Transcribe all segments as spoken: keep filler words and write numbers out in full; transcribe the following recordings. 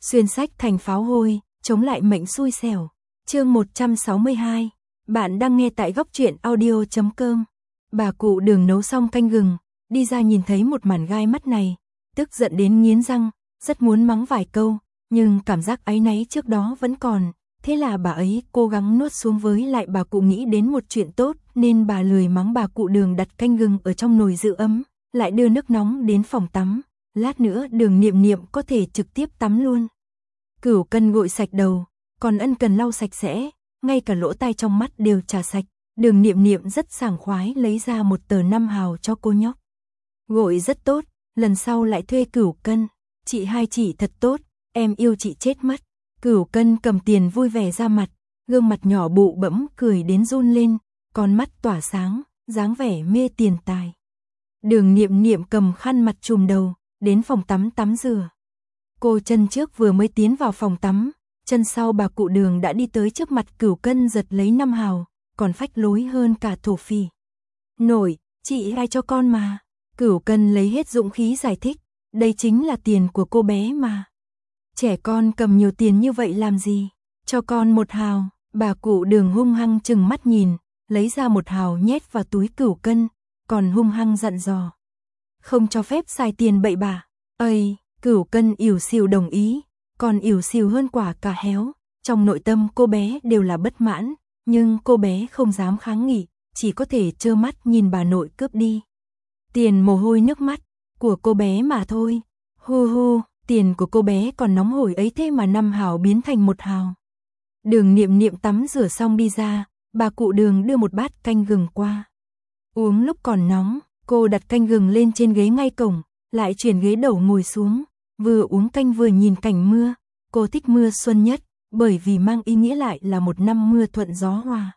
Xuyên sách thành pháo hôi, chống lại mệnh xui xẻo. Chương một trăm sáu mươi hai. Bạn đang nghe tại góc truyện audio chấm com. Bà cụ Đường nấu xong canh gừng, đi ra nhìn thấy một màn gai mắt này, tức giận đến nghiến răng, rất muốn mắng vài câu, nhưng cảm giác áy náy trước đó vẫn còn, thế là bà ấy cố gắng nuốt xuống. Với lại bà cụ nghĩ đến một chuyện tốt nên bà lười mắng bà cụ Đường đặt canh gừng ở trong nồi giữ ấm, lại đưa nước nóng đến phòng tắm, lát nữa Đường Niệm Niệm có thể trực tiếp tắm luôn. Cửu Cân gội sạch đầu, còn Ân Cần lau sạch sẽ, ngay cả lỗ tai trong mắt đều chà sạch. Đường Niệm Niệm rất sảng khoái lấy ra một tờ năm hào cho cô nhóc. Gội rất tốt, lần sau lại thuê Cửu Cân. Chị hai chị thật tốt, em yêu chị chết mất. Cửu Cân cầm tiền vui vẻ ra mặt, gương mặt nhỏ bụ bẫm cười đến run lên, con mắt tỏa sáng, dáng vẻ mê tiền tài. Đường Niệm Niệm cầm khăn mặt trùm đầu, đến phòng tắm tắm rửa. Cô chân trước vừa mới tiến vào phòng tắm, chân sau bà cụ Đường đã đi tới trước mặt Cửu Cân giật lấy năm hào, còn phách lối hơn cả thổ phỉ. Nổi, chị hai cho con mà. Cửu Cân lấy hết dũng khí giải thích, đây chính là tiền của cô bé mà. Trẻ con cầm nhiều tiền như vậy làm gì, cho con một hào. Bà cụ Đường hung hăng chừng mắt nhìn, lấy ra một hào nhét vào túi Cửu Cân, còn hung hăng dặn dò. Không cho phép xài tiền bậy bạ. Ây, Cửu Cân ỉu xìu đồng ý, còn ỉu xìu hơn quả cà héo. Trong nội tâm cô bé đều là bất mãn, nhưng cô bé không dám kháng nghị, chỉ có thể trơ mắt nhìn bà nội cướp đi. Tiền mồ hôi nước mắt của cô bé mà thôi. Hu hu, tiền của cô bé còn nóng hổi ấy thế mà năm hào biến thành một hào. Đường Niệm Niệm tắm rửa xong đi ra, bà cụ Đường đưa một bát canh gừng qua. Uống lúc còn nóng, cô đặt canh gừng lên trên ghế ngay cổng, lại chuyển ghế đầu ngồi xuống, vừa uống canh vừa nhìn cảnh mưa. Cô thích mưa xuân nhất, bởi vì mang ý nghĩa lại là một năm mưa thuận gió hòa.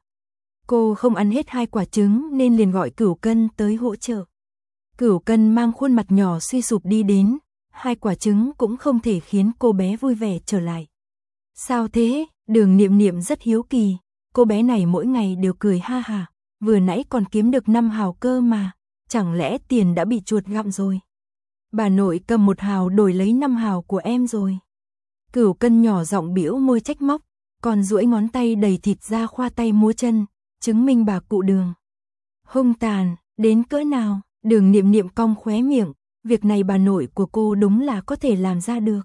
Cô không ăn hết hai quả trứng nên liền gọi Cửu Cân tới hỗ trợ. Cửu Cân mang khuôn mặt nhỏ suy sụp đi đến, hai quả trứng cũng không thể khiến cô bé vui vẻ trở lại. Sao thế? Đường Niệm Niệm rất hiếu kỳ, cô bé này mỗi ngày đều cười ha hả, vừa nãy còn kiếm được năm hào cơ mà, chẳng lẽ tiền đã bị chuột gặm rồi? Bà nội cầm một hào đổi lấy năm hào của em rồi. Cửu Cân nhỏ giọng bĩu môi trách móc, còn duỗi ngón tay đầy thịt ra khoa tay múa chân, chứng minh bà cụ Đường hung tàn đến cỡ nào. Đường Niệm Niệm cong khóe miệng, việc này bà nội của cô đúng là có thể làm ra được.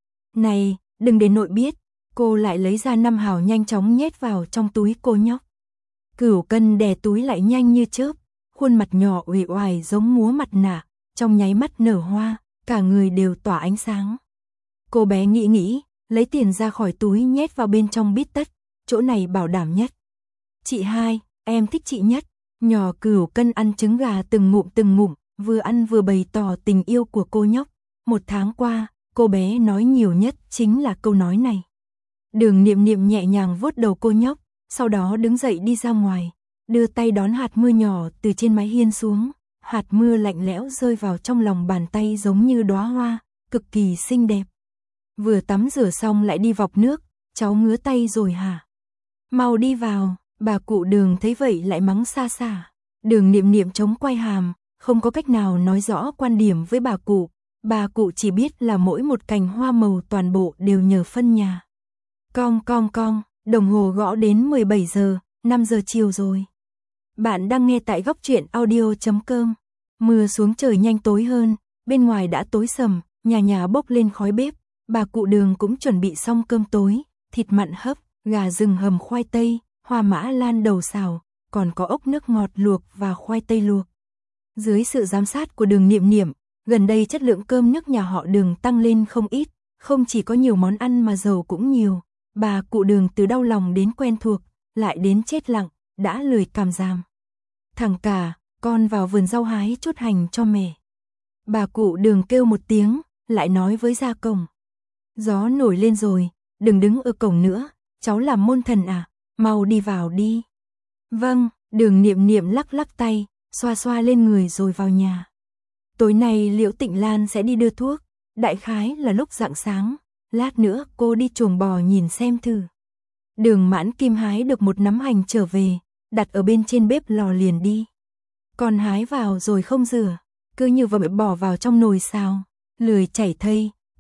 Này, đừng để nội biết. Cô lại lấy ra năm hào nhanh chóng nhét vào trong túi cô nhóc. Cửu Cân đè túi lại nhanh như chớp, khuôn mặt nhỏ uể oải giống múa mặt nạ, trong nháy mắt nở hoa, cả người đều tỏa ánh sáng. Cô bé nghĩ nghĩ, lấy tiền ra khỏi túi nhét vào bên trong bít tất, chỗ này bảo đảm nhất. Chị hai, em thích chị nhất. Nhỏ Cửu Cân ăn trứng gà từng ngụm từng ngụm, vừa ăn vừa bày tỏ tình yêu của cô nhóc. Một tháng qua, cô bé nói nhiều nhất chính là câu nói này. Đường Niệm Niệm nhẹ nhàng vuốt đầu cô nhóc, sau đó đứng dậy đi ra ngoài, đưa tay đón hạt mưa nhỏ từ trên mái hiên xuống. Hạt mưa lạnh lẽo rơi vào trong lòng bàn tay giống như đóa hoa, cực kỳ xinh đẹp. Vừa tắm rửa xong lại đi vọc nước, cháu ngứa tay rồi hả? Mau đi vào. Bà cụ Đường thấy vậy lại mắng xa xa. Đường Niệm Niệm chống quay hàm, không có cách nào nói rõ quan điểm với bà cụ. Bà cụ chỉ biết là mỗi một cành hoa màu toàn bộ đều nhờ phân nhà. Cong cong cong, đồng hồ gõ đến mười bảy giờ, năm giờ chiều rồi. Bạn đang nghe tại góc truyện audio chấm com. Mưa xuống trời nhanh tối hơn, bên ngoài đã tối sầm, nhà nhà bốc lên khói bếp. Bà cụ Đường cũng chuẩn bị xong cơm tối, thịt mặn hấp, gà rừng hầm khoai tây, hoa mã lan đầu xào, còn có ốc nước ngọt luộc và khoai tây luộc. Dưới sự giám sát của Đường Niệm Niệm, gần đây chất lượng cơm nước nhà họ Đường tăng lên không ít, không chỉ có nhiều món ăn mà dầu cũng nhiều. Bà cụ Đường từ đau lòng đến quen thuộc, lại đến chết lặng, đã lười càm giảm. Thằng cả, con vào vườn rau hái chút hành cho mẹ. Bà cụ Đường kêu một tiếng, lại nói với gia cổng. Gió nổi lên rồi, đừng đứng ở cổng nữa, cháu làm môn thần à? Mau đi vào đi. Vâng, Đường Niệm Niệm lắc lắc tay, xoa xoa lên người rồi vào nhà. Tối nay Liễu Tịnh Lan sẽ đi đưa thuốc, đại khái là lúc rạng sáng, lát nữa cô đi chuồng bò nhìn xem thử. Đường Mãn Kim hái được một nắm hành trở về, đặt ở bên trên bếp lò liền đi. Còn hái vào rồi không rửa, cứ như vậy bỏ vào trong nồi xào, lười chảy thây,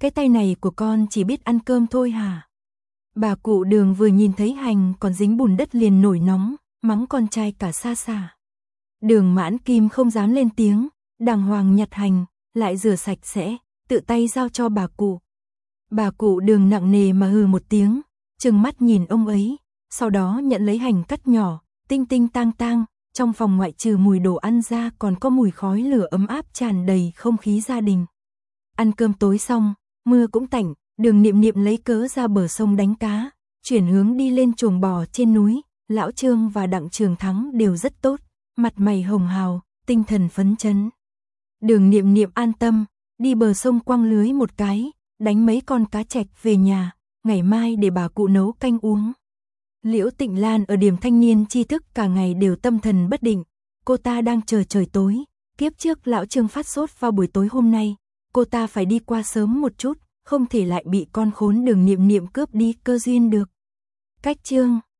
cái tay này của con chỉ biết ăn cơm thôi hả? Bà cụ Đường vừa nhìn thấy hành còn dính bùn đất liền nổi nóng, mắng con trai cả xa xa. Đường Mãn Kim không dám lên tiếng, đàng hoàng nhặt hành, lại rửa sạch sẽ, tự tay giao cho bà cụ. Bà cụ Đường nặng nề mà hừ một tiếng, trừng mắt nhìn ông ấy, sau đó nhận lấy hành cắt nhỏ, tinh tinh tang tang, trong phòng ngoại trừ mùi đồ ăn ra còn có mùi khói lửa ấm áp tràn đầy không khí gia đình. Ăn cơm tối xong, mưa cũng tạnh, Đường Niệm Niệm lấy cớ ra bờ sông đánh cá, chuyển hướng đi lên chuồng bò trên núi. Lão Trương và Đặng Trường Thắng đều rất tốt, mặt mày hồng hào, tinh thần phấn chấn. Đường Niệm Niệm an tâm, đi bờ sông quăng lưới một cái, đánh mấy con cá trạch về nhà, ngày mai để bà cụ nấu canh uống. Liễu Tịnh Lan ở điểm thanh niên tri thức cả ngày đều tâm thần bất định, cô ta đang chờ trời tối, kiếp trước lão Trương phát sốt vào buổi tối hôm nay, cô ta phải đi qua sớm một chút, không thể lại bị con khốn Đường Niệm Niệm cướp đi cơ duyên được. Cách chương